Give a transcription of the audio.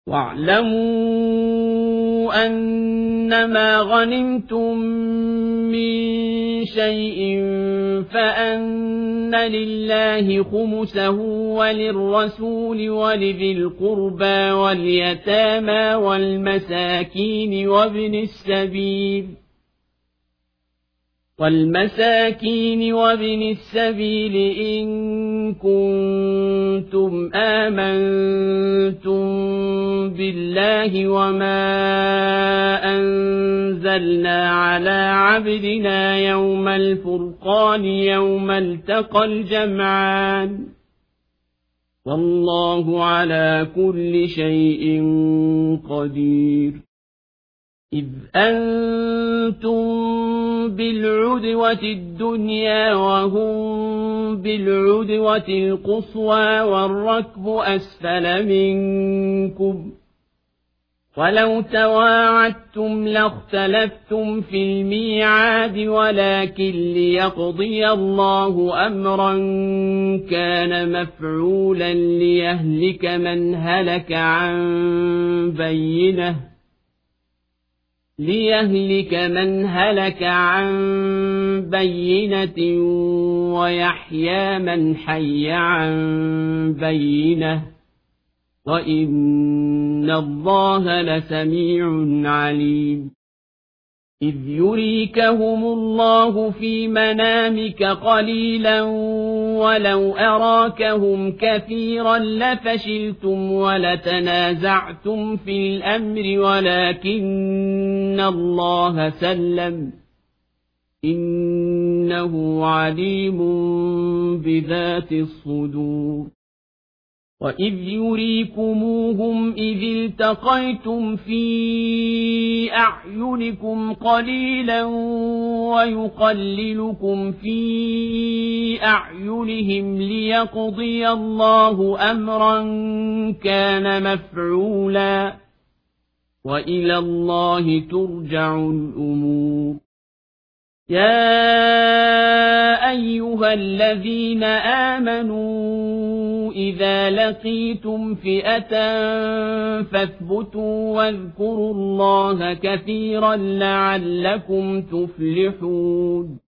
واعلموا أنما غنمتم من شيء فأن لله خمسه وللرسول ولذي القربى واليتامى والمساكين وابن السبيل إن كنتم آمنتم بالله وما أنزلنا على عبدنا يوم الفرقان يوم التقى الجمعان والله على كل شيء قدير إذ أنتم بالعدوة الدنيا وهم بالعدوة القصوى والركب أسفل منكم ولو تواعدتم لاختلفتم في الميعاد ولكن ليقضي الله أمرا كان مفعولا ليهلك من هلك عن بينة ويحيى من حي عن بينة وإن الله لسميع عليم إذ يريكهم الله في منامك قليلا ولو أراكهم كثيرا لفشلتم ولتنازعتم في الأمر ولكن الله سلم إنه عليم بذات الصدور وإذ يريكموهم إذ التقيتم في أعينكم قليلا ويقللكم في أعينهم ليقضي الله أمرا كان مفعولا وإلى الله ترجع الأمور يا أيها الذين آمنوا إذا لقيتم فئة فاثبتوا واذكروا الله كثيرا لعلكم تفلحون